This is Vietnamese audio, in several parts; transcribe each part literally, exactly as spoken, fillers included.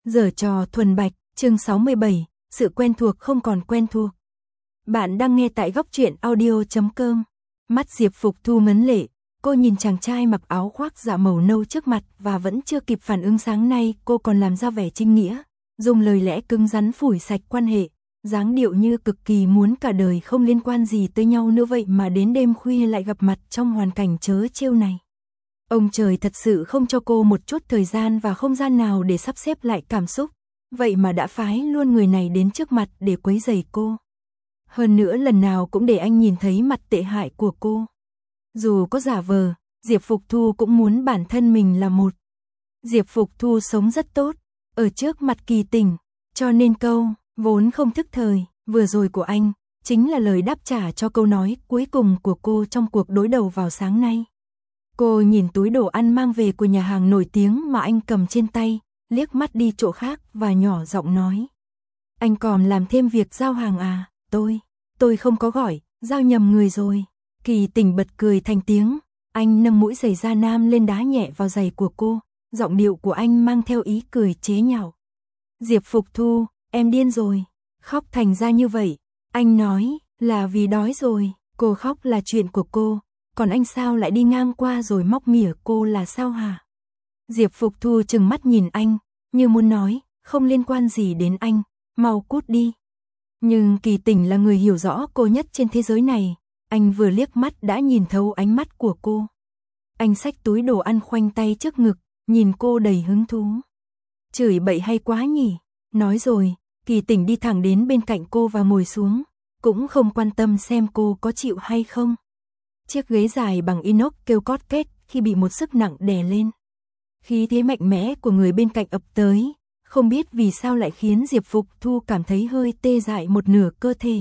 Giở trò thuần bạch, chương sáu mươi bảy, sự quen thuộc không còn quen thuộc. Bạn đang nghe tại góc truyện audio chấm com. Mắt Diệp Phục Thu ngấn lệ, cô nhìn chàng trai mặc áo khoác dạ màu nâu trước mặt và vẫn chưa kịp phản ứng sáng nay cô còn làm ra vẻ trinh nghĩa, dùng lời lẽ cứng rắn phủi sạch quan hệ, dáng điệu như cực kỳ muốn cả đời không liên quan gì tới nhau nữa vậy mà đến đêm khuya lại gặp mặt trong hoàn cảnh trớ trêu này. Ông trời thật sự không cho cô một chút thời gian và không gian nào để sắp xếp lại cảm xúc, vậy mà đã phái luôn người này đến trước mặt để quấy rầy cô. Hơn nữa lần nào cũng để anh nhìn thấy mặt tệ hại của cô. Dù có giả vờ, Diệp Phục Thu cũng muốn bản thân mình là một. Diệp Phục Thu sống rất tốt, ở trước mặt Kỳ Tình, cho nên câu, vốn không thức thời, vừa rồi của anh, chính là lời đáp trả cho câu nói cuối cùng của cô trong cuộc đối đầu vào sáng nay. Cô nhìn túi đồ ăn mang về của nhà hàng nổi tiếng mà anh cầm trên tay, liếc mắt đi chỗ khác và nhỏ giọng nói. Anh còn làm thêm việc giao hàng à, tôi, tôi không có gọi, giao nhầm người rồi. Kỳ Tình bật cười thành tiếng, anh nâng mũi giày da nam lên đá nhẹ vào giày của cô, giọng điệu của anh mang theo ý cười chế nhạo. Diệp Phục Thu, em điên rồi, khóc thành ra như vậy, anh nói là vì đói rồi, cô khóc là chuyện của cô. Còn anh sao lại đi ngang qua rồi móc mỉa cô là sao hả? Diệp Phục Thu trừng mắt nhìn anh, như muốn nói, không liên quan gì đến anh, mau cút đi. Nhưng Kỳ Tình là người hiểu rõ cô nhất trên thế giới này, anh vừa liếc mắt đã nhìn thấu ánh mắt của cô. Anh xách túi đồ ăn khoanh tay trước ngực, nhìn cô đầy hứng thú. Chửi bậy hay quá nhỉ? Nói rồi, Kỳ Tình đi thẳng đến bên cạnh cô và ngồi xuống, cũng không quan tâm xem cô có chịu hay không. Chiếc ghế dài bằng inox kêu cót két khi bị một sức nặng đè lên. Khí thế mạnh mẽ của người bên cạnh ập tới, không biết vì sao lại khiến Diệp Phục Thu cảm thấy hơi tê dại một nửa cơ thể.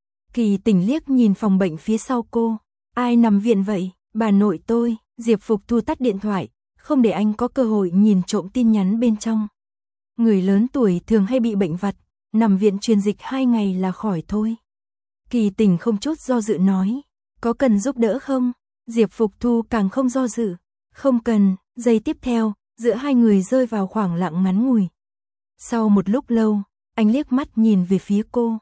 Kỳ Tình liếc nhìn phòng bệnh phía sau cô. Ai nằm viện vậy? Bà nội tôi. Diệp Phục Thu tắt điện thoại, không để anh có cơ hội nhìn trộm tin nhắn bên trong. Người lớn tuổi thường hay bị bệnh vặt, nằm viện truyền dịch hai ngày là khỏi thôi. Kỳ Tình không chút do dự nói. Có cần giúp đỡ không? Diệp Phục Thu càng không do dự. Không cần. Giây tiếp theo, giữa hai người rơi vào khoảng lặng ngắn ngủi. Sau một lúc lâu, anh liếc mắt nhìn về phía cô.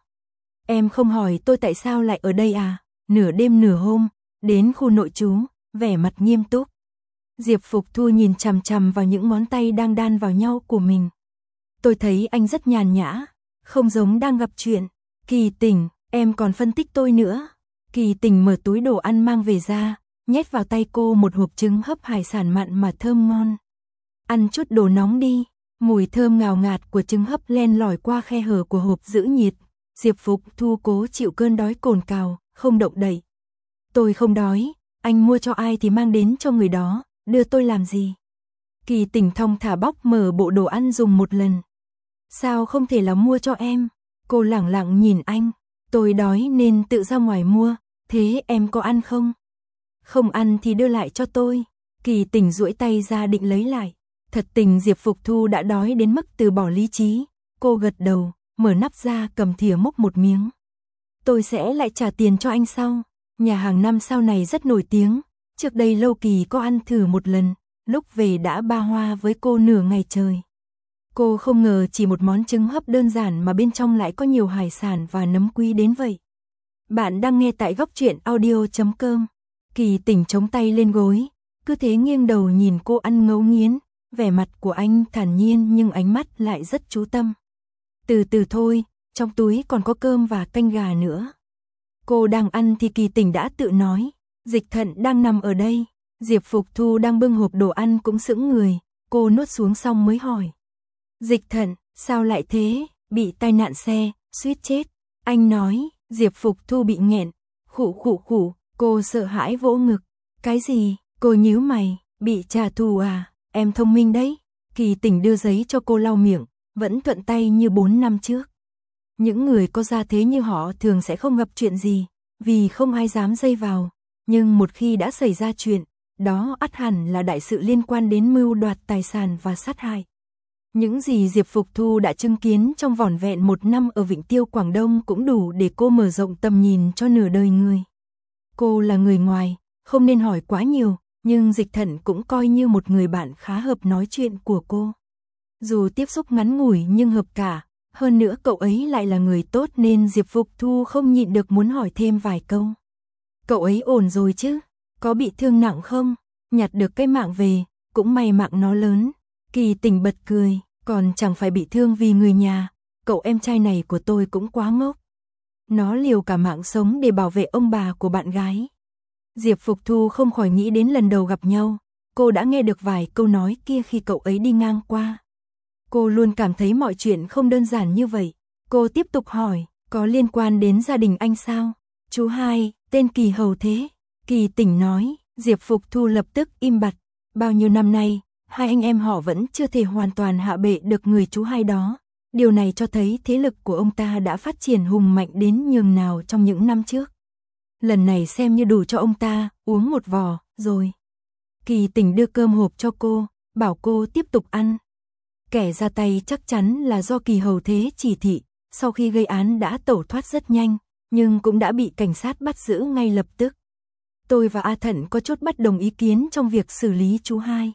Em không hỏi tôi tại sao lại ở đây à? Nửa đêm nửa hôm, đến khu nội trú, vẻ mặt nghiêm túc. Diệp Phục Thu nhìn chằm chằm vào những ngón tay đang đan vào nhau của mình. Tôi thấy anh rất nhàn nhã, không giống đang gặp chuyện. Kỳ Tình, em còn phân tích tôi nữa. Kỳ Tình mở túi đồ ăn mang về ra, nhét vào tay cô một hộp trứng hấp hải sản mặn mà thơm ngon. Ăn chút đồ nóng đi, mùi thơm ngào ngạt của trứng hấp len lỏi qua khe hở của hộp giữ nhiệt. Diệp Phục Thu cố chịu cơn đói cồn cào, không động đậy. Tôi không đói, anh mua cho ai thì mang đến cho người đó, đưa tôi làm gì? Kỳ Tình thong thả bóc mở bộ đồ ăn dùng một lần. Sao không thể là mua cho em? Cô lẳng lặng nhìn anh. Tôi đói nên tự ra ngoài mua, thế em có ăn không? Không ăn thì đưa lại cho tôi. Kỳ Tình duỗi tay ra định lấy lại. Thật tình Diệp Phục Thu đã đói đến mức từ bỏ lý trí. Cô gật đầu, mở nắp ra cầm thìa múc một miếng. Tôi sẽ lại trả tiền cho anh sau. Nhà hàng năm sao này rất nổi tiếng. Trước đây Lâu Kỳ có ăn thử một lần, lúc về đã ba hoa với cô nửa ngày trời. Cô không ngờ chỉ một món trứng hấp đơn giản mà bên trong lại có nhiều hải sản và nấm quý đến vậy. Bạn đang nghe tại góc truyện audio chấm com. Kỳ Tình chống tay lên gối, cứ thế nghiêng đầu nhìn cô ăn ngấu nghiến, vẻ mặt của anh thản nhiên nhưng ánh mắt lại rất chú tâm. Từ từ thôi, trong túi còn có cơm và canh gà nữa. Cô đang ăn thì Kỳ Tình đã tự nói, Dịch Thận đang nằm ở đây. Diệp Phục Thu đang bưng hộp đồ ăn cũng sững người, cô nuốt xuống xong mới hỏi. Dịch Thận, sao lại thế? Bị tai nạn xe, suýt chết. Anh nói, Diệp Phục Thu bị nghẹn, khụ khụ khụ, cô sợ hãi vỗ ngực. Cái gì? Cô nhíu mày, bị trả thù à? Em thông minh đấy. Kỳ Tình đưa giấy cho cô lau miệng, vẫn thuận tay như bốn năm trước. Những người có gia thế như họ thường sẽ không gặp chuyện gì, vì không ai dám dây vào. Nhưng một khi đã xảy ra chuyện, đó ắt hẳn là đại sự liên quan đến mưu đoạt tài sản và sát hại. Những gì Diệp Phục Thu đã chứng kiến trong vỏn vẹn một năm ở Vịnh Tiêu Quảng Đông cũng đủ để cô mở rộng tầm nhìn cho nửa đời người. Cô là người ngoài, không nên hỏi quá nhiều, nhưng Dịch Thận cũng coi như một người bạn khá hợp nói chuyện của cô. Dù tiếp xúc ngắn ngủi nhưng hợp cả, hơn nữa cậu ấy lại là người tốt nên Diệp Phục Thu không nhịn được muốn hỏi thêm vài câu. Cậu ấy ổn rồi chứ? Có bị thương nặng không? Nhặt được cái mạng về, cũng may mạng nó lớn. Kỳ Tình bật cười, còn chẳng phải bị thương vì người nhà, cậu em trai này của tôi cũng quá ngốc. Nó liều cả mạng sống để bảo vệ ông bà của bạn gái. Diệp Phục Thu không khỏi nghĩ đến lần đầu gặp nhau, cô đã nghe được vài câu nói kia khi cậu ấy đi ngang qua. Cô luôn cảm thấy mọi chuyện không đơn giản như vậy. Cô tiếp tục hỏi, có liên quan đến gia đình anh sao? Chú hai, tên Kỳ Hầu thế. Kỳ Tình nói, Diệp Phục Thu lập tức im bặt. Bao nhiêu năm nay, hai anh em họ vẫn chưa thể hoàn toàn hạ bệ được người chú hai đó. Điều này cho thấy thế lực của ông ta đã phát triển hùng mạnh đến nhường nào trong những năm trước. Lần này xem như đủ cho ông ta uống một vò, rồi. Kỳ Tình đưa cơm hộp cho cô, bảo cô tiếp tục ăn. Kẻ ra tay chắc chắn là do Kỳ Hầu thế chỉ thị, sau khi gây án đã tẩu thoát rất nhanh, nhưng cũng đã bị cảnh sát bắt giữ ngay lập tức. Tôi và A Thận có chút bất đồng ý kiến trong việc xử lý chú hai.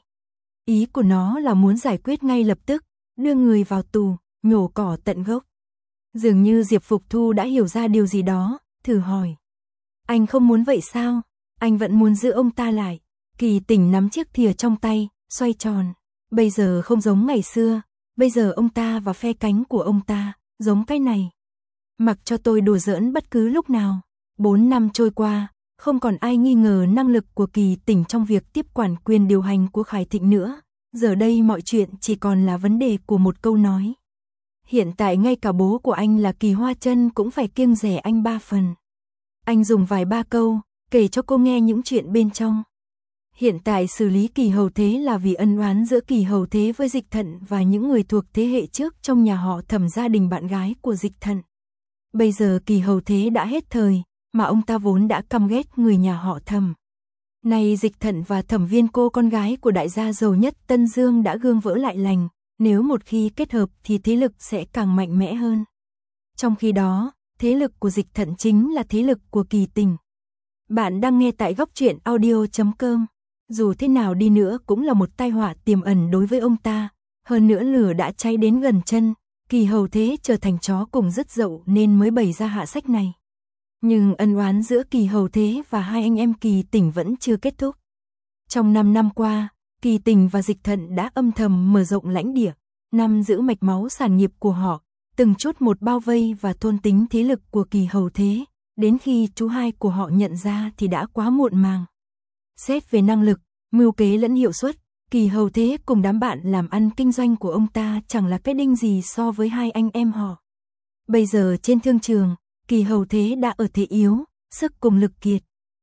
Ý của nó là muốn giải quyết ngay lập tức, đưa người vào tù, nhổ cỏ tận gốc. Dường như Diệp Phục Thu đã hiểu ra điều gì đó, thử hỏi. Anh không muốn vậy sao? Anh vẫn muốn giữ ông ta lại. Kỳ Tình nắm chiếc thìa trong tay, xoay tròn. Bây giờ không giống ngày xưa, bây giờ ông ta và phe cánh của ông ta, giống cái này. Mặc cho tôi đùa giỡn bất cứ lúc nào. Bốn năm trôi qua, không còn ai nghi ngờ năng lực của Kỳ Tình trong việc tiếp quản quyền điều hành của Khải Thịnh nữa. Giờ đây mọi chuyện chỉ còn là vấn đề của một câu nói. Hiện tại ngay cả bố của anh là Kỳ Hoa Chân cũng phải kiêng dè anh ba phần. Anh dùng vài ba câu, kể cho cô nghe những chuyện bên trong. Hiện tại xử lý Kỳ Hầu thế là vì ân oán giữa Kỳ Hầu thế với Dịch Thận và những người thuộc thế hệ trước trong nhà họ Thẩm, gia đình bạn gái của Dịch Thận. Bây giờ Kỳ Hầu thế đã hết thời, mà ông ta vốn đã căm ghét người nhà họ Thẩm. Nay Dịch Thận và Thẩm Viên cô con gái của đại gia giàu nhất Tân Dương đã gương vỡ lại lành, nếu một khi kết hợp thì thế lực sẽ càng mạnh mẽ hơn. Trong khi đó, thế lực của Dịch Thận chính là thế lực của Kỳ Tình. Bạn đang nghe tại góc truyện audio chấm com. Dù thế nào đi nữa cũng là một tai họa tiềm ẩn đối với ông ta, hơn nữa lửa đã cháy đến gần chân, Kỳ Hầu thế trở thành chó cùng rất dậu nên mới bày ra hạ sách này. Nhưng ân oán giữa Kỳ Hầu thế và hai anh em Kỳ Tình vẫn chưa kết thúc. Trong năm năm qua, Kỳ Tình và Dịch Thận đã âm thầm mở rộng lãnh địa, nắm giữ mạch máu sản nghiệp của họ, từng chút một bao vây và thôn tính thế lực của Kỳ Hầu thế, đến khi chú hai của họ nhận ra thì đã quá muộn màng. Xét về năng lực, mưu kế lẫn hiệu suất, Kỳ Hầu thế cùng đám bạn làm ăn kinh doanh của ông ta chẳng là cái đinh gì so với hai anh em họ. Bây giờ trên thương trường, Kỳ Hầu thế đã ở thế yếu, sức cùng lực kiệt.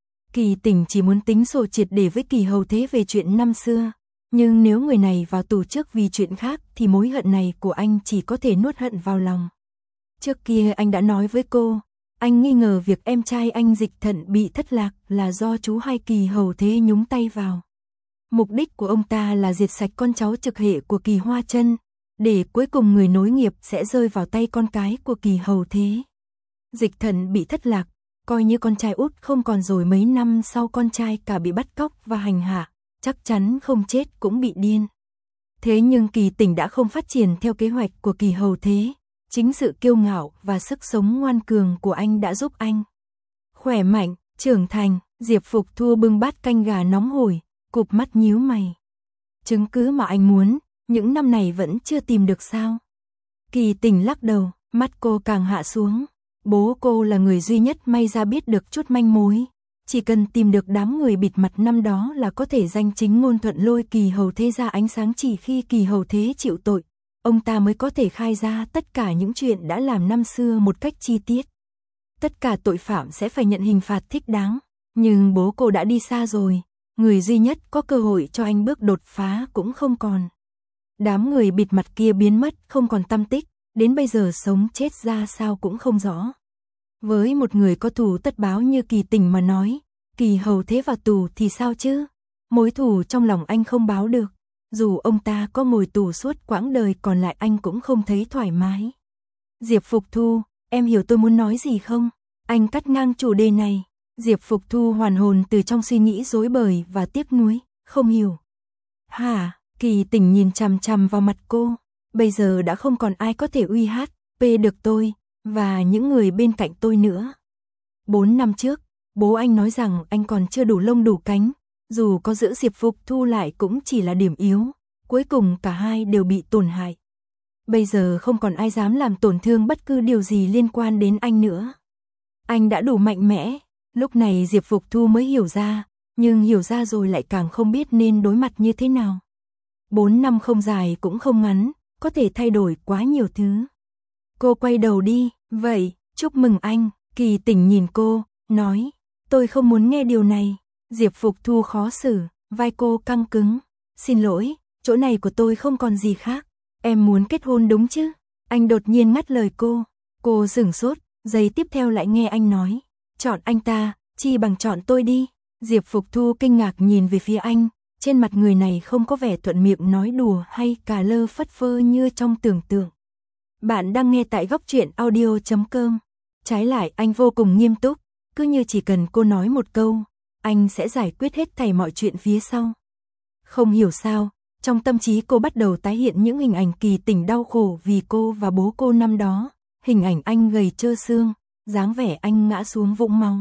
Kỳ Tình chỉ muốn tính sổ triệt để với Kỳ Hầu thế về chuyện năm xưa, nhưng nếu người này vào tù trước vì chuyện khác thì mối hận này của anh chỉ có thể nuốt hận vào lòng. Trước kia anh đã nói với cô, anh nghi ngờ việc em trai anh Dịch Thận bị thất lạc là do chú hai Kỳ Hầu thế nhúng tay vào. Mục đích của ông ta là diệt sạch con cháu trực hệ của Kỳ Hoa Chân, để cuối cùng người nối nghiệp sẽ rơi vào tay con cái của Kỳ Hầu thế. Dịch Thận bị thất lạc, coi như con trai út không còn rồi, mấy năm sau con trai cả bị bắt cóc và hành hạ, chắc chắn không chết cũng bị điên. Thế nhưng Kỳ Tình đã không phát triển theo kế hoạch của Kỳ Hầu thế, chính sự kiêu ngạo và sức sống ngoan cường của anh đã giúp anh khỏe mạnh, trưởng thành. Diệp Phục Thu bưng bát canh gà nóng hổi, cụp mắt nhíu mày. Chứng cứ mà anh muốn, những năm này vẫn chưa tìm được sao? Kỳ Tình lắc đầu, mắt cô càng hạ xuống. Bố cô là người duy nhất may ra biết được chút manh mối. Chỉ cần tìm được đám người bịt mặt năm đó là có thể danh chính ngôn thuận lôi Kỳ Hầu thế ra ánh sáng. Chỉ khi Kỳ Hầu thế chịu tội, ông ta mới có thể khai ra tất cả những chuyện đã làm năm xưa một cách chi tiết. Tất cả tội phạm sẽ phải nhận hình phạt thích đáng. Nhưng bố cô đã đi xa rồi, người duy nhất có cơ hội cho anh bước đột phá cũng không còn. Đám người bịt mặt kia biến mất không còn tăm tích, đến bây giờ sống chết ra sao cũng không rõ. Với một người có thù tất báo như Kỳ Tình mà nói, Kỳ Hầu thế vào tù thì sao chứ? Mối thù trong lòng anh không báo được, dù ông ta có ngồi tù suốt quãng đời còn lại anh cũng không thấy thoải mái. Diệp Phục Thu, em hiểu tôi muốn nói gì không? Anh cắt ngang chủ đề này. Diệp Phục Thu hoàn hồn từ trong suy nghĩ rối bời và tiếc nuối, không hiểu. Hả? Kỳ Tình nhìn chằm chằm vào mặt cô, Bây giờ đã không còn ai có thể uy hát, pê được tôi, và những người bên cạnh tôi nữa. Bốn năm trước, bố anh nói rằng anh còn chưa đủ lông đủ cánh, dù có giữ Diệp Phục Thu lại cũng chỉ là điểm yếu, cuối cùng cả hai đều bị tổn hại. Bây giờ không còn ai dám làm tổn thương bất cứ điều gì liên quan đến anh nữa. Anh đã đủ mạnh mẽ, lúc này Diệp Phục Thu mới hiểu ra, nhưng hiểu ra rồi lại càng không biết nên đối mặt như thế nào. Bốn năm không dài cũng không ngắn, có thể thay đổi quá nhiều thứ. Cô quay đầu đi, vậy, chúc mừng anh, Kỳ Tỉnh nhìn cô, nói, tôi không muốn nghe điều này. Diệp Phục Thu khó xử, vai cô căng cứng, xin lỗi, chỗ này của tôi không còn gì khác, em muốn kết hôn đúng chứ? Anh đột nhiên ngắt lời cô, cô sửng sốt, giây tiếp theo lại nghe anh nói, chọn anh ta, chi bằng chọn tôi đi. Diệp Phục Thu kinh ngạc nhìn về phía anh, trên mặt người này không có vẻ thuận miệng nói đùa hay cà lơ phất phơ như trong tưởng tượng. Bạn đang nghe tại góc truyện audio chấm com. Trái lại anh vô cùng nghiêm túc, cứ như chỉ cần cô nói một câu, anh sẽ giải quyết hết thảy mọi chuyện phía sau. Không hiểu sao, trong tâm trí cô bắt đầu tái hiện những hình ảnh Kỳ Tỉnh đau khổ vì cô và bố cô năm đó, hình ảnh anh gầy trơ xương, dáng vẻ anh ngã xuống vũng máu.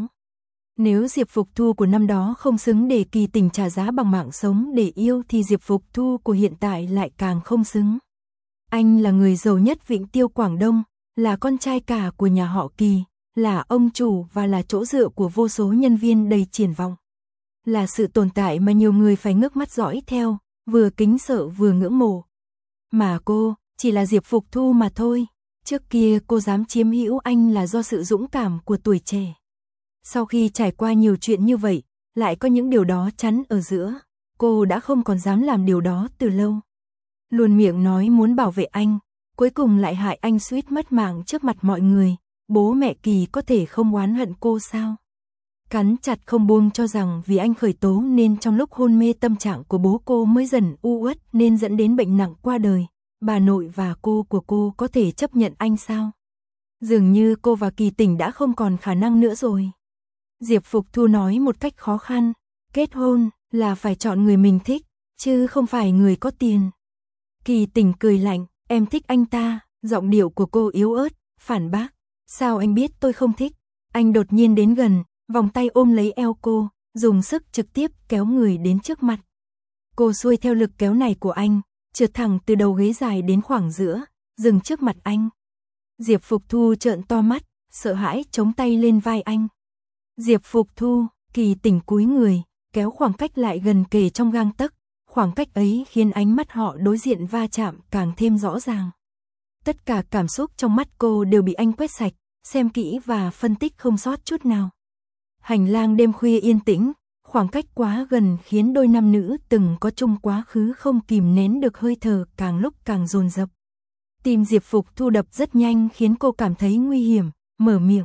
Nếu Diệp Phục Thu của năm đó không xứng để Kỳ Tỉnh trả giá bằng mạng sống để yêu thì Diệp Phục Thu của hiện tại lại càng không xứng. Anh là người giàu nhất Vịnh Tiêu Quảng Đông, là con trai cả của nhà họ Kỳ, là ông chủ và là chỗ dựa của vô số nhân viên đầy triển vọng. Là sự tồn tại mà nhiều người phải ngước mắt dõi theo, vừa kính sợ vừa ngưỡng mộ. Mà cô, chỉ là Diệp Phục Thu mà thôi. Trước kia cô dám chiếm hữu anh là do sự dũng cảm của tuổi trẻ. Sau khi trải qua nhiều chuyện như vậy, lại có những điều đó chắn ở giữa, cô đã không còn dám làm điều đó từ lâu. Luôn miệng nói muốn bảo vệ anh, cuối cùng lại hại anh suýt mất mạng trước mặt mọi người, bố mẹ Kỳ có thể không oán hận cô sao? Cắn chặt không buông cho rằng vì anh khởi tố nên trong lúc hôn mê tâm trạng của bố cô mới dần u uất nên dẫn đến bệnh nặng qua đời, bà nội và cô của cô có thể chấp nhận anh sao? Dường như cô và Kỳ Tỉnh đã không còn khả năng nữa rồi. Diệp Phục Thu nói một cách khó khăn, kết hôn là phải chọn người mình thích, chứ không phải người có tiền. Kỳ Tỉnh cười lạnh, em thích anh ta, giọng điệu của cô yếu ớt, phản bác, sao anh biết tôi không thích? Anh đột nhiên đến gần, vòng tay ôm lấy eo cô, dùng sức trực tiếp kéo người đến trước mặt. Cô xuôi theo lực kéo này của anh, trượt thẳng từ đầu ghế dài đến khoảng giữa, dừng trước mặt anh. Diệp Phục Thu trợn to mắt, sợ hãi chống tay lên vai anh. Diệp Phục Thu, Kỳ Tỉnh cúi người, kéo khoảng cách lại gần kề trong gang tấc, khoảng cách ấy khiến ánh mắt họ đối diện va chạm càng thêm rõ ràng. Tất cả cảm xúc trong mắt cô đều bị anh quét sạch, xem kỹ và phân tích không sót chút nào. Hành lang đêm khuya yên tĩnh, khoảng cách quá gần khiến đôi nam nữ từng có chung quá khứ không kìm nén được hơi thở càng lúc càng dồn dập. Tim Diệp Phục Thu đập rất nhanh khiến cô cảm thấy nguy hiểm, mở miệng.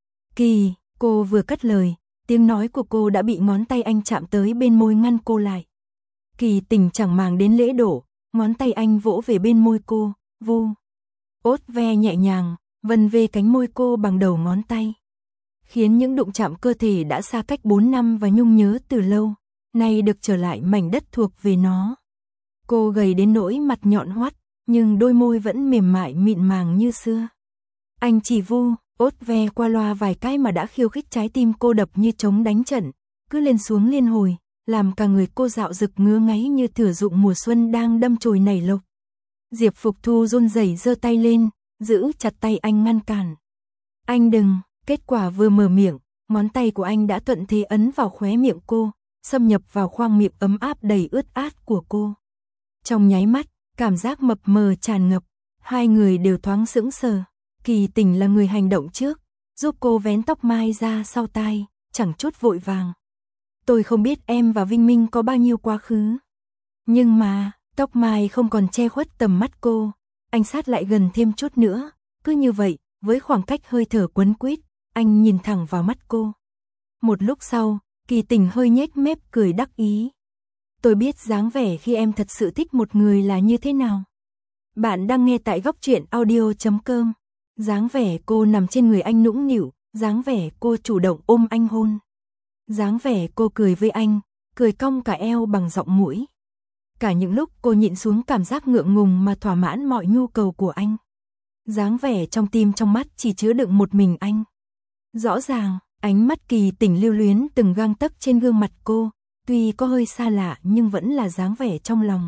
Kỳ, cô vừa cất lời, tiếng nói của cô đã bị ngón tay anh chạm tới bên môi ngăn cô lại. Kỳ Tỉnh chẳng màng đến lễ độ, ngón tay anh vỗ về bên môi cô, vu, ốt ve nhẹ nhàng, vân về cánh môi cô bằng đầu ngón tay. Khiến những đụng chạm cơ thể đã xa cách bốn năm và nhung nhớ từ lâu, nay được trở lại mảnh đất thuộc về nó. Cô gầy đến nỗi mặt nhọn hoắt, nhưng đôi môi vẫn mềm mại mịn màng như xưa. Anh chỉ vu, ốt ve qua loa vài cái mà đã khiêu khích trái tim cô đập như trống đánh trận, cứ lên xuống liên hồi, làm cả người cô dạo dực ngứa ngáy như thửa dụng mùa xuân đang đâm chồi nảy lộc. Diệp Phục Thu run rẩy giơ tay lên, giữ chặt tay anh ngăn cản. Anh đừng, kết quả vừa mở miệng, ngón tay của anh đã thuận thế ấn vào khóe miệng cô, xâm nhập vào khoang miệng ấm áp đầy ướt át của cô. Trong nháy mắt, cảm giác mập mờ tràn ngập, hai người đều thoáng sững sờ. Kỳ Tỉnh là người hành động trước, giúp cô vén tóc mai ra sau tai, chẳng chút vội vàng. Tôi không biết em và Vinh Minh có bao nhiêu quá khứ. Nhưng mà, tóc mai không còn che khuất tầm mắt cô, anh sát lại gần thêm chút nữa, cứ như vậy, với khoảng cách hơi thở quấn quýt, anh nhìn thẳng vào mắt cô. Một lúc sau, Kỳ Tỉnh hơi nhếch mép cười đắc ý. Tôi biết dáng vẻ khi em thật sự thích một người là như thế nào. Bạn đang nghe tại góc truyện audio chấm com. Dáng vẻ cô nằm trên người anh nũng nịu, dáng vẻ cô chủ động ôm anh hôn. Dáng vẻ cô cười với anh, cười cong cả eo bằng giọng mũi. cả những lúc cô nhịn xuống cảm giác ngượng ngùng mà thỏa mãn mọi nhu cầu của anh. Dáng vẻ trong tim trong mắt chỉ chứa đựng một mình anh. Rõ ràng, ánh mắt Kỳ Tình lưu luyến từng gang tấc trên gương mặt cô, tuy có hơi xa lạ nhưng vẫn là dáng vẻ trong lòng.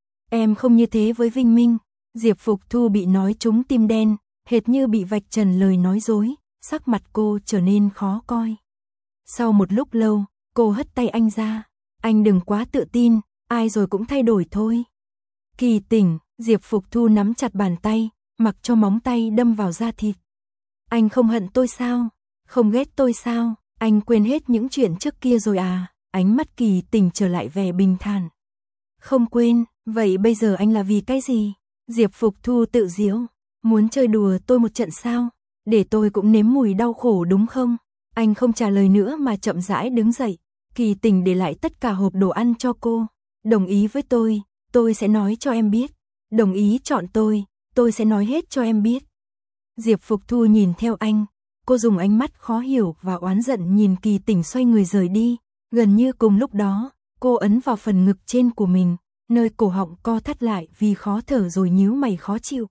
Em không như thế với Vinh Minh. Diệp Phục Thu bị nói trúng tim đen, hệt như bị vạch trần lời nói dối, sắc mặt cô trở nên khó coi. Sau một lúc lâu, cô hất tay anh ra. Anh đừng quá tự tin, ai rồi cũng thay đổi thôi. Kỳ Tình, Diệp Phục Thu nắm chặt bàn tay, mặc cho móng tay đâm vào da thịt. Anh không hận tôi sao? Không ghét tôi sao? Anh quên hết những chuyện trước kia rồi à? Ánh mắt Kỳ Tình trở lại vẻ bình thản. Không quên, vậy bây giờ anh là vì cái gì? Diệp Phục Thu tự giễu, muốn chơi đùa tôi một trận sao? Để tôi cũng nếm mùi đau khổ đúng không? Anh không trả lời nữa mà chậm rãi đứng dậy. Kỳ Tình để lại tất cả hộp đồ ăn cho cô. Đồng ý với tôi, tôi sẽ nói cho em biết. Đồng ý chọn tôi, tôi sẽ nói hết cho em biết. Diệp Phục Thu nhìn theo anh, cô dùng ánh mắt khó hiểu và oán giận nhìn Kỳ Tình xoay người rời đi. Gần như cùng lúc đó, cô ấn vào phần ngực trên của mình, nơi cổ họng co thắt lại vì khó thở rồi nhíu mày khó chịu.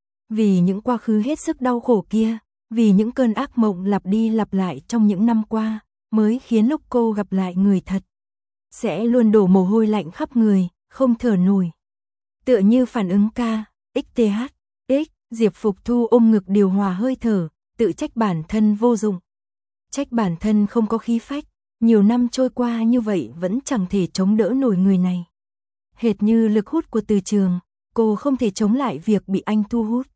Vì những quá khứ hết sức đau khổ kia, vì những cơn ác mộng lặp đi lặp lại trong những năm qua, mới khiến lúc cô gặp lại người thật, sẽ luôn đổ mồ hôi lạnh khắp người, không thở nổi. Tựa như phản ứng K, X T H, X, Diệp Phục Thu ôm ngực điều hòa hơi thở, tự trách bản thân vô dụng. Trách bản thân không có khí phách, nhiều năm trôi qua như vậy vẫn chẳng thể chống đỡ nổi người này. Hệt như lực hút của Từ Trường, cô không thể chống lại việc bị anh thu hút.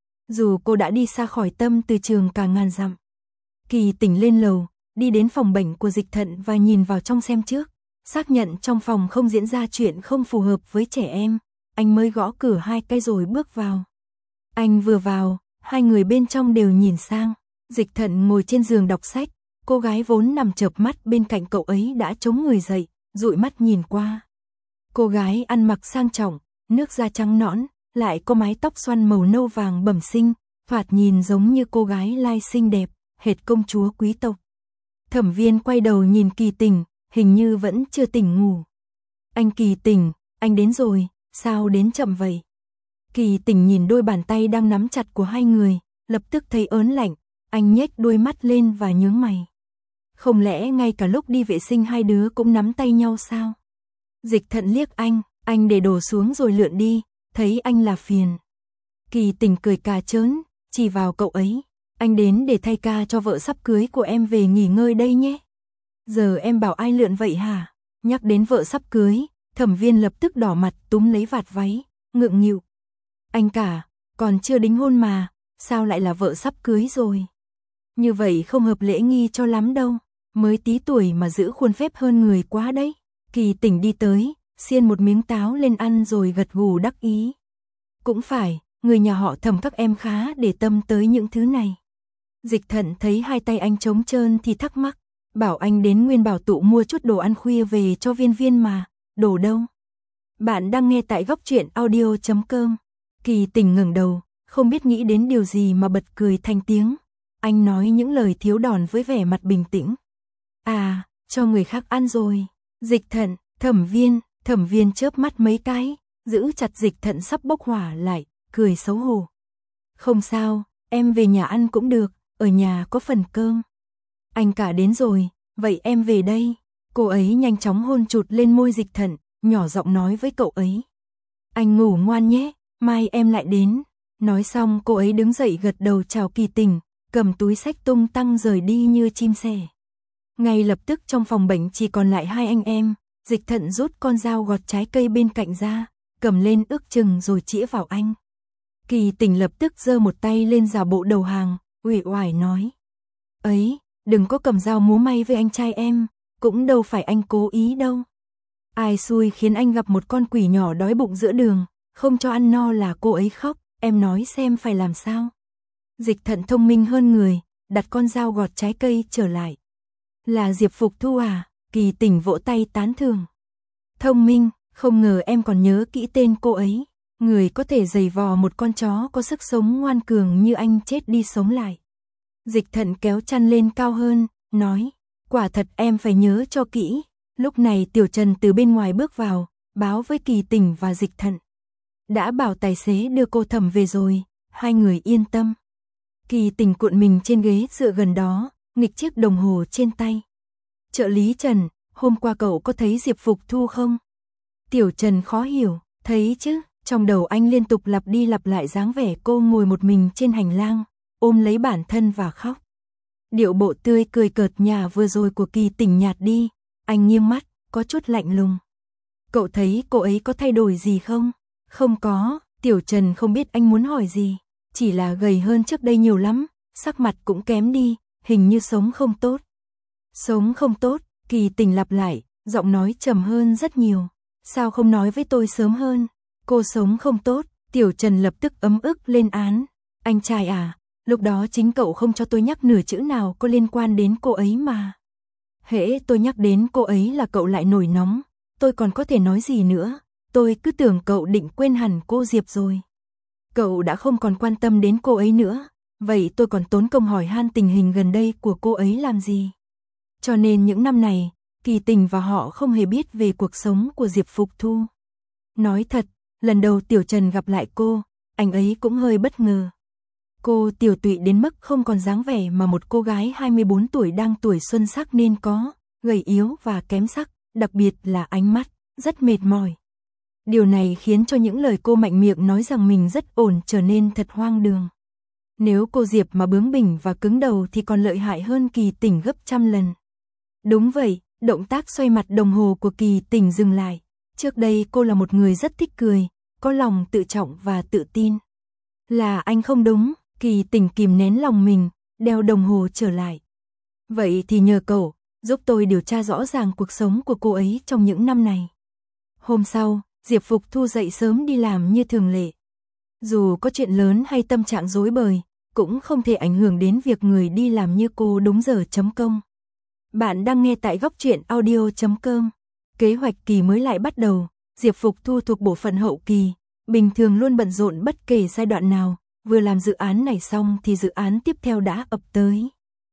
Dù cô đã đi xa khỏi tâm Từ Trường cả ngàn dặm. Kỳ Tình lên lầu, đi đến phòng bệnh của Dịch Thận và nhìn vào trong xem trước, xác nhận trong phòng không diễn ra chuyện không phù hợp với trẻ em, anh mới gõ cửa hai cái rồi bước vào. Anh vừa vào, hai người bên trong đều nhìn sang. Dịch Thận ngồi trên giường đọc sách, cô gái vốn nằm chợp mắt bên cạnh cậu ấy đã chống người dậy, dụi mắt nhìn qua. Cô gái ăn mặc sang trọng, nước da trắng nõn, lại có mái tóc xoăn màu nâu vàng bẩm sinh, thoạt nhìn giống như cô gái lai xinh đẹp, hệt công chúa quý tộc. Thẩm Viên quay đầu nhìn Kỳ Tình, hình như vẫn chưa tỉnh ngủ. Anh Kỳ Tình, anh đến rồi, sao đến chậm vậy? Kỳ Tình nhìn đôi bàn tay đang nắm chặt của hai người, lập tức thấy ớn lạnh, anh nhếch đôi mắt lên và nhướng mày. Không lẽ ngay cả lúc đi vệ sinh hai đứa cũng nắm tay nhau sao? Dịch Thận liếc anh, anh để đồ xuống rồi lượn đi, thấy anh là phiền. Kỳ Tình cười cà chớn, chỉ vào cậu ấy. Anh đến để thay ca cho vợ sắp cưới của em về nghỉ ngơi đây nhé. Giờ em bảo ai lượn vậy hả? Nhắc đến vợ sắp cưới, Thẩm Viên lập tức đỏ mặt túm lấy vạt váy, ngượng nghịu. Anh cả, còn chưa đính hôn mà, sao lại là vợ sắp cưới rồi? Như vậy không hợp lễ nghi cho lắm đâu, mới tí tuổi mà giữ khuôn phép hơn người quá đấy. Kỳ Tình đi tới, xiên một miếng táo lên ăn rồi gật gù đắc ý. Cũng phải, người nhà họ Thẩm các em khá để tâm tới những thứ này. Dịch Thận thấy hai tay anh trống trơn thì thắc mắc, bảo anh đến Nguyên Bảo Tụ mua chút đồ ăn khuya về cho Viên Viên mà, đồ đâu? Bạn đang nghe tại góc truyện audio chấm com. Kỳ Tình ngẩng đầu, không biết nghĩ đến điều gì mà bật cười thành tiếng. Anh nói những lời thiếu đòn với vẻ mặt bình tĩnh. À, cho người khác ăn rồi. Dịch Thận, Thẩm Viên, Thẩm Viên chớp mắt mấy cái, giữ chặt Dịch Thận sắp bốc hỏa lại, cười xấu hổ. Không sao, em về nhà ăn cũng được, ở nhà có phần cơm. Anh cả đến rồi, vậy em về đây. Cô ấy nhanh chóng hôn chụt lên môi Dịch Thận, nhỏ giọng nói với cậu ấy. Anh ngủ ngoan nhé, mai em lại đến. Nói xong cô ấy đứng dậy gật đầu chào Kỳ Tình, cầm túi xách tung tăng rời đi như chim sẻ. Ngay lập tức trong phòng bệnh chỉ còn lại hai anh em. Dịch Thận rút con dao gọt trái cây bên cạnh ra, cầm lên ước chừng rồi chĩa vào anh. Kỳ Tình lập tức giơ một tay lên giả bộ đầu hàng, uể oải nói. Ấy, đừng có cầm dao múa may với anh trai em, cũng đâu phải anh cố ý đâu. Ai xui khiến anh gặp một con quỷ nhỏ đói bụng giữa đường, không cho ăn no là cô ấy khóc, em nói xem phải làm sao. Dịch Thận thông minh hơn người, đặt con dao gọt trái cây trở lại. Là Diệp Phục Thu à? Kỳ Tình vỗ tay tán thưởng. Thông minh, không ngờ em còn nhớ kỹ tên cô ấy. Người có thể giày vò một con chó có sức sống ngoan cường như anh chết đi sống lại. Dịch Thận kéo chăn lên cao hơn, nói. Quả thật em phải nhớ cho kỹ. Lúc này Tiểu Trần từ bên ngoài bước vào, báo với Kỳ Tình và Dịch Thận. Đã bảo tài xế đưa cô Thẩm về rồi, hai người yên tâm. Kỳ Tình cuộn mình trên ghế dựa gần đó, nghịch chiếc đồng hồ trên tay. Trợ lý Trần, hôm qua cậu có thấy Diệp Phục Thu không? Tiểu Trần khó hiểu, thấy chứ, trong đầu anh liên tục lặp đi lặp lại dáng vẻ cô ngồi một mình trên hành lang, ôm lấy bản thân và khóc. Điệu bộ tươi cười cợt nhả vừa rồi của Kỳ Tình nhạt đi, anh nghiêng mắt, có chút lạnh lùng. Cậu thấy cô ấy có thay đổi gì không? Không có, Tiểu Trần không biết anh muốn hỏi gì, chỉ là gầy hơn trước đây nhiều lắm, sắc mặt cũng kém đi, hình như sống không tốt. Sống không tốt, Kỳ Tình lặp lại, giọng nói trầm hơn rất nhiều. Sao không nói với tôi sớm hơn? Cô sống không tốt, Tiểu Trần lập tức ấm ức lên án. Anh trai à, lúc đó chính cậu không cho tôi nhắc nửa chữ nào có liên quan đến cô ấy mà. Hễ tôi nhắc đến cô ấy là cậu lại nổi nóng, tôi còn có thể nói gì nữa, tôi cứ tưởng cậu định quên hẳn cô Diệp rồi. Cậu đã không còn quan tâm đến cô ấy nữa, vậy tôi còn tốn công hỏi han tình hình gần đây của cô ấy làm gì. Cho nên những năm này, Kỳ Tình và họ không hề biết về cuộc sống của Diệp Phục Thu. Nói thật, lần đầu Tiểu Trần gặp lại cô, anh ấy cũng hơi bất ngờ. Cô tiểu tụy đến mức không còn dáng vẻ mà một cô gái hai mươi bốn tuổi đang tuổi xuân sắc nên có, gầy yếu và kém sắc, đặc biệt là ánh mắt, rất mệt mỏi. Điều này khiến cho những lời cô mạnh miệng nói rằng mình rất ổn trở nên thật hoang đường. Nếu cô Diệp mà bướng bỉnh và cứng đầu thì còn lợi hại hơn Kỳ Tình gấp trăm lần. Đúng vậy, động tác xoay mặt đồng hồ của Kỳ Tình dừng lại. Trước đây cô là một người rất thích cười, có lòng tự trọng và tự tin. Là anh không đúng, Kỳ Tình kìm nén lòng mình, đeo đồng hồ trở lại. Vậy thì nhờ cậu, giúp tôi điều tra rõ ràng cuộc sống của cô ấy trong những năm này. Hôm sau, Diệp Phục Thu dậy sớm đi làm như thường lệ. Dù có chuyện lớn hay tâm trạng rối bời, cũng không thể ảnh hưởng đến việc người đi làm như cô đúng giờ chấm công. Bạn đang nghe tại góc truyện audio chấm com. Kế hoạch kỳ mới lại bắt đầu, Diệp Phục Thu thuộc bộ phận hậu kỳ, bình thường luôn bận rộn bất kể giai đoạn nào, vừa làm dự án này xong thì dự án tiếp theo đã ập tới.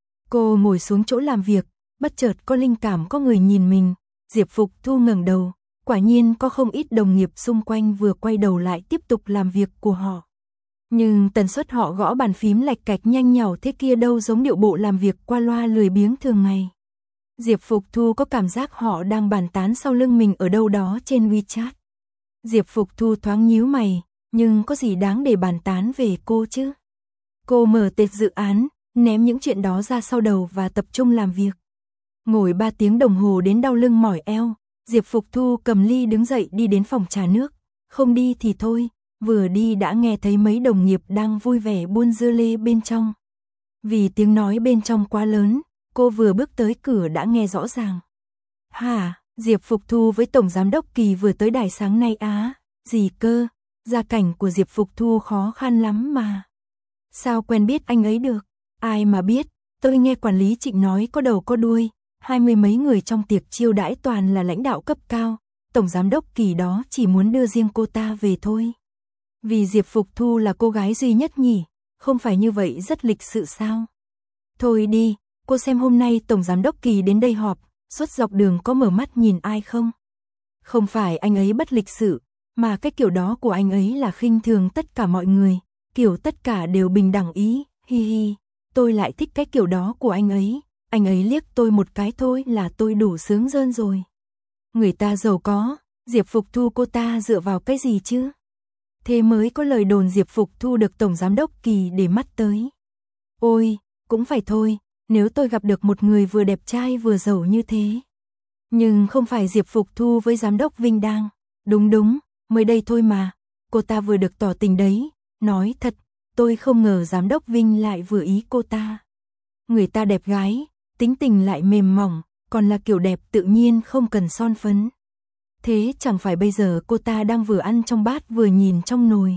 Cô ngồi xuống chỗ làm việc, bất chợt có linh cảm có người nhìn mình, Diệp Phục Thu ngẩng đầu, quả nhiên có không ít đồng nghiệp xung quanh vừa quay đầu lại tiếp tục làm việc của họ. Nhưng tần suất họ gõ bàn phím lạch cạch nhanh nhảu thế kia đâu giống điệu bộ làm việc qua loa lười biếng thường ngày. Diệp Phục Thu có cảm giác họ đang bàn tán sau lưng mình ở đâu đó trên WeChat. Diệp Phục Thu thoáng nhíu mày, nhưng có gì đáng để bàn tán về cô chứ? Cô mở tệp dự án, ném những chuyện đó ra sau đầu và tập trung làm việc. Ngồi ba tiếng đồng hồ đến đau lưng mỏi eo, Diệp Phục Thu cầm ly đứng dậy đi đến phòng trà nước. Không đi thì thôi, vừa đi đã nghe thấy mấy đồng nghiệp đang vui vẻ buôn dưa lê bên trong. Vì tiếng nói bên trong quá lớn, cô vừa bước tới cửa đã nghe rõ ràng. Hả, Diệp Phục Thu với Tổng Giám đốc Kỳ vừa tới đài sáng nay á, gì cơ, gia cảnh của Diệp Phục Thu khó khăn lắm mà. Sao quen biết anh ấy được, ai mà biết, tôi nghe quản lý Trịnh nói có đầu có đuôi, hai mươi mấy người trong tiệc chiêu đãi toàn là lãnh đạo cấp cao, Tổng Giám đốc Kỳ đó chỉ muốn đưa riêng cô ta về thôi. Vì Diệp Phục Thu là cô gái duy nhất nhỉ, không phải như vậy rất lịch sự sao? Thôi đi, cô xem hôm nay Tổng Giám đốc Kỳ đến đây họp, suốt dọc đường có mở mắt nhìn ai không? Không phải anh ấy bất lịch sự, mà cái kiểu đó của anh ấy là khinh thường tất cả mọi người, kiểu tất cả đều bình đẳng ý, hi hi, tôi lại thích cái kiểu đó của anh ấy, anh ấy liếc tôi một cái thôi là tôi đủ sướng rơn rồi. Người ta giàu có, Diệp Phục Thu cô ta dựa vào cái gì chứ? Thế mới có lời đồn Diệp Phục Thu được Tổng Giám đốc Kỳ để mắt tới. Ôi, cũng phải thôi, nếu tôi gặp được một người vừa đẹp trai vừa giàu như thế. Nhưng không phải Diệp Phục Thu với Giám đốc Vinh Đang. Đúng đúng, mới đây thôi mà, cô ta vừa được tỏ tình đấy. Nói thật, tôi không ngờ Giám đốc Vinh lại vừa ý cô ta. Người ta đẹp gái, tính tình lại mềm mỏng, còn là kiểu đẹp tự nhiên không cần son phấn. Thế chẳng phải bây giờ cô ta đang vừa ăn trong bát vừa nhìn trong nồi.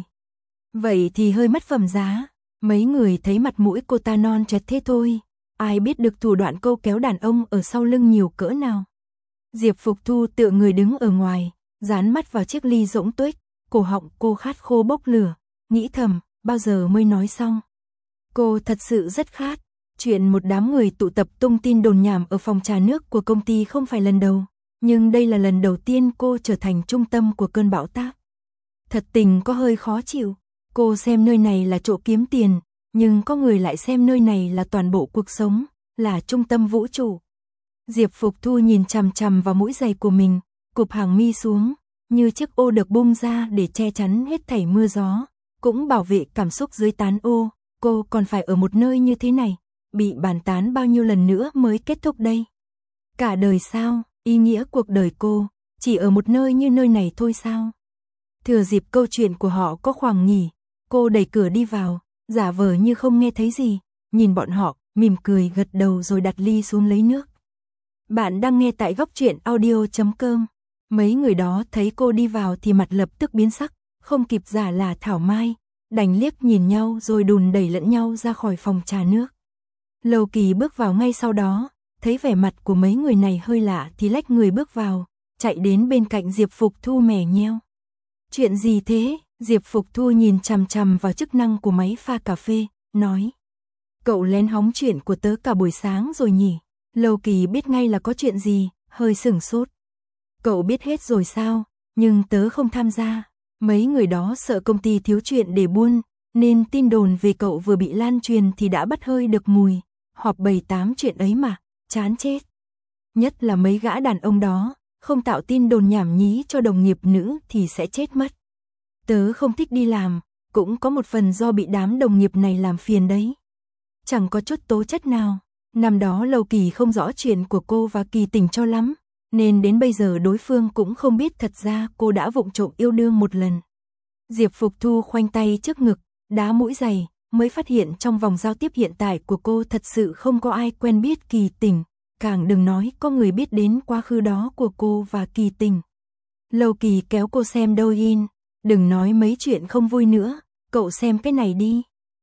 Vậy thì hơi mất phẩm giá, mấy người thấy mặt mũi cô ta non trẻ thế thôi, ai biết được thủ đoạn câu kéo đàn ông ở sau lưng nhiều cỡ nào. Diệp Phục Thu tựa người đứng ở ngoài, dán mắt vào chiếc ly rỗng tuếch, cổ họng cô khát khô bốc lửa, nghĩ thầm, bao giờ mới nói xong. Cô thật sự rất khát, chuyện một đám người tụ tập tung tin đồn nhảm ở phòng trà nước của công ty không phải lần đầu, Nhưng đây là lần đầu tiên cô trở thành trung tâm của cơn bão táp. Thật tình có hơi khó chịu, cô xem nơi này là chỗ kiếm tiền, nhưng có người lại xem nơi này là toàn bộ cuộc sống, là trung tâm vũ trụ. Diệp Phục Thu nhìn chằm chằm vào mũi giày của mình, cụp hàng mi xuống, như chiếc ô được bung ra để che chắn hết thảy mưa gió, cũng bảo vệ cảm xúc dưới tán ô. Cô còn phải ở một nơi như thế này, bị bàn tán bao nhiêu lần nữa mới kết thúc đây? Cả đời sao? Ý nghĩa cuộc đời cô chỉ ở một nơi như nơi này thôi sao? Thừa dịp câu chuyện của họ có khoảng nghỉ, cô đẩy cửa đi vào, giả vờ như không nghe thấy gì, nhìn bọn họ, mỉm cười gật đầu rồi đặt ly xuống lấy nước. Bạn đang nghe tại góc truyện audio chấm com. Mấy người đó thấy cô đi vào thì mặt lập tức biến sắc, không kịp giả là thảo mai, đành liếc nhìn nhau rồi đùn đẩy lẫn nhau ra khỏi phòng trà nước. Lâu Kỳ bước vào ngay sau đó, thấy vẻ mặt của mấy người này hơi lạ thì lách người bước vào, chạy đến bên cạnh Diệp Phục Thu mè nheo. Chuyện gì thế? Diệp Phục Thu nhìn chằm chằm vào chức năng của máy pha cà phê, nói. Cậu lén hóng chuyện của tớ cả buổi sáng rồi nhỉ? Lâu Kỳ biết ngay là có chuyện gì, hơi sửng sốt. Cậu biết hết rồi sao? Nhưng tớ không tham gia. Mấy người đó sợ công ty thiếu chuyện để buôn, nên tin đồn về cậu vừa bị lan truyền thì đã bắt hơi được mùi. Họp bầy tám chuyện ấy mà, chán chết. Nhất là mấy gã đàn ông đó, không tạo tin đồn nhảm nhí cho đồng nghiệp nữ thì sẽ chết mất. Tớ không thích đi làm, cũng có một phần do bị đám đồng nghiệp này làm phiền đấy. Chẳng có chút tố chất nào. Năm đó Lâu Kỳ không rõ chuyện của cô và Kỳ Tình cho lắm, nên đến bây giờ đối phương cũng không biết thật ra cô đã vụng trộm yêu đương một lần. Diệp Phục Thu khoanh tay trước ngực, đá mũi giày, mới phát hiện trong vòng giao tiếp hiện tại của cô thật sự không có ai quen biết Kỳ Tình, càng đừng nói có người biết đến quá khứ đó của cô và Kỳ Tình. Lâu Kỳ kéo cô xem Douyin, đừng nói mấy chuyện không vui nữa, cậu xem cái này đi.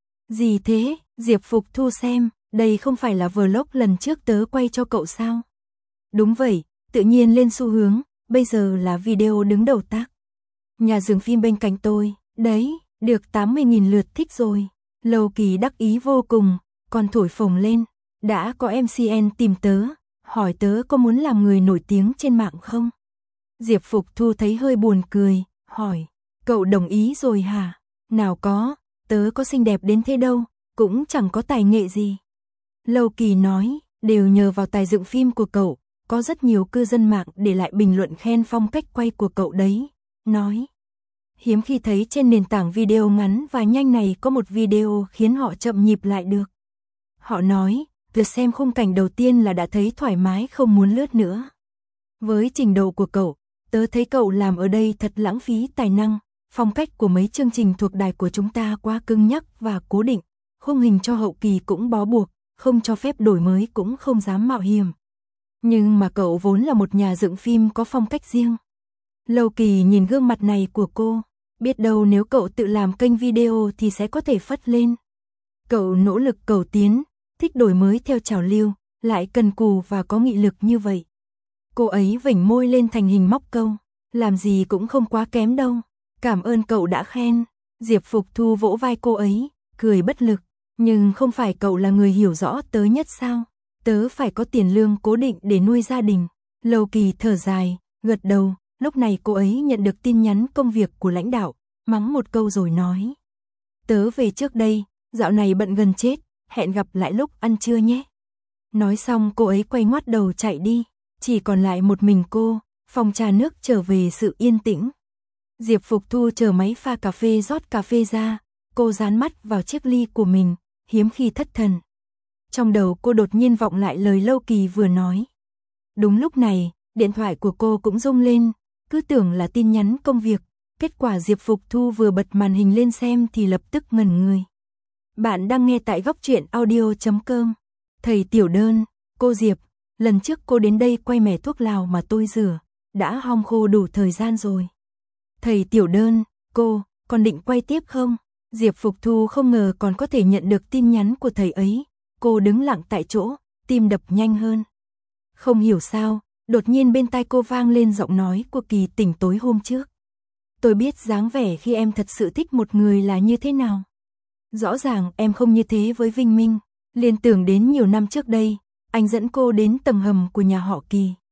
Gì thế? Diệp Phục Thu xem, đây không phải là vlog lần trước tớ quay cho cậu sao? Đúng vậy, tự nhiên lên xu hướng, bây giờ là video đứng đầu tác. Nhà dừng phim bên cạnh tôi, đấy, được tám mươi nghìn lượt thích rồi. Lâu Kỳ đắc ý vô cùng, còn thổi phồng lên, đã có em xê en tìm tớ, hỏi tớ có muốn làm người nổi tiếng trên mạng không? Diệp Phục Thu thấy hơi buồn cười, hỏi, cậu đồng ý rồi hả? Nào có, tớ có xinh đẹp đến thế đâu, cũng chẳng có tài nghệ gì. Lâu Kỳ nói, đều nhờ vào tài dựng phim của cậu, có rất nhiều cư dân mạng để lại bình luận khen phong cách quay của cậu đấy. Nói, hiếm khi thấy trên nền tảng video ngắn và nhanh này có một video khiến họ chậm nhịp lại được. Họ nói, việc xem khung cảnh đầu tiên là đã thấy thoải mái không muốn lướt nữa. Với trình độ của cậu, tớ thấy cậu làm ở đây thật lãng phí tài năng, phong cách của mấy chương trình thuộc đài của chúng ta quá cứng nhắc và cố định, khung hình cho hậu kỳ cũng bó buộc, không cho phép đổi mới cũng không dám mạo hiểm. Nhưng mà cậu vốn là một nhà dựng phim có phong cách riêng. Lâu Kỳ nhìn gương mặt này của cô, biết đâu nếu cậu tự làm kênh video thì sẽ có thể phất lên. Cậu nỗ lực cầu tiến, thích đổi mới theo trào lưu, lại cần cù và có nghị lực như vậy. Cô ấy vểnh môi lên thành hình móc câu, làm gì cũng không quá kém đâu, cảm ơn cậu đã khen. Diệp Phục Thu vỗ vai cô ấy, cười bất lực, nhưng không phải cậu là người hiểu rõ tớ nhất sao? Tớ phải có tiền lương cố định để nuôi gia đình. Lâu Kỳ thở dài, gật đầu, lúc này cô ấy nhận được tin nhắn công việc của lãnh đạo, mắng một câu rồi nói. Tớ về trước đây, dạo này bận gần chết, hẹn gặp lại lúc ăn trưa nhé. Nói xong cô ấy quay ngoắt đầu chạy đi, chỉ còn lại một mình cô, phòng trà nước trở về sự yên tĩnh. Diệp Phục Thu chờ máy pha cà phê rót cà phê ra, cô dán mắt vào chiếc ly của mình, hiếm khi thất thần. Trong đầu cô đột nhiên vọng lại lời Lâu Kỳ vừa nói. Đúng lúc này, điện thoại của cô cũng rung lên, cứ tưởng là tin nhắn công việc, kết quả Diệp Phục Thu vừa bật màn hình lên xem thì lập tức ngẩn người. Bạn đang nghe tại góc truyện audio chấm com. Thầy Tiểu Đơn, cô Diệp, lần trước cô đến đây quay mẻ thuốc lào mà tôi rửa, đã hong khô đủ thời gian rồi. Thầy Tiểu Đơn, cô, còn định quay tiếp không? Diệp Phục Thu không ngờ còn có thể nhận được tin nhắn của thầy ấy, cô đứng lặng tại chỗ, tim đập nhanh hơn. Không hiểu sao, đột nhiên bên tai cô vang lên giọng nói của Kỳ Tình tối hôm trước. Tôi biết dáng vẻ khi em thật sự thích một người là như thế nào. Rõ ràng em không như thế với Vinh Minh, liên tưởng đến nhiều năm trước đây, anh dẫn cô đến tầng hầm của nhà họ Kỳ.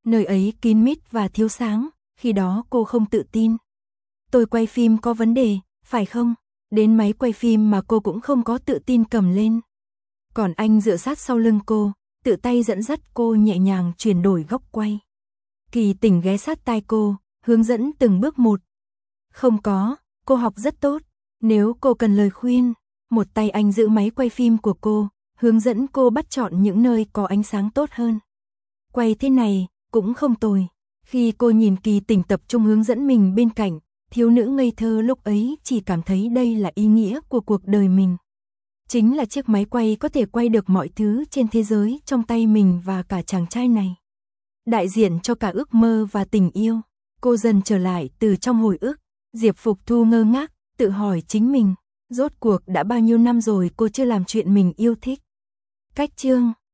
Nơi ấy kín mít và thiếu sáng, khi đó cô không tự tin. Tôi quay phim có vấn đề, phải không? Đến máy quay phim mà cô cũng không có tự tin cầm lên. Còn anh dựa sát sau lưng cô, tự tay dẫn dắt cô nhẹ nhàng chuyển đổi góc quay. Kỳ Tỉnh ghé sát tai cô, hướng dẫn từng bước một. Không có, cô học rất tốt. Nếu cô cần lời khuyên, một tay anh giữ máy quay phim của cô, hướng dẫn cô bắt chọn những nơi có ánh sáng tốt hơn. Quay thế này, cũng không tồi. Khi cô nhìn Kỳ Tỉnh tập trung hướng dẫn mình bên cạnh, thiếu nữ ngây thơ lúc ấy chỉ cảm thấy đây là ý nghĩa của cuộc đời mình. Chính là chiếc máy quay có thể quay được mọi thứ trên thế giới trong tay mình và cả chàng trai này. Đại diện cho cả ước mơ và tình yêu. Cô dần trở lại từ trong hồi ức. Diệp Phục Thu ngơ ngác, tự hỏi chính mình. Rốt cuộc đã bao nhiêu năm rồi cô chưa làm chuyện mình yêu thích. Cách chương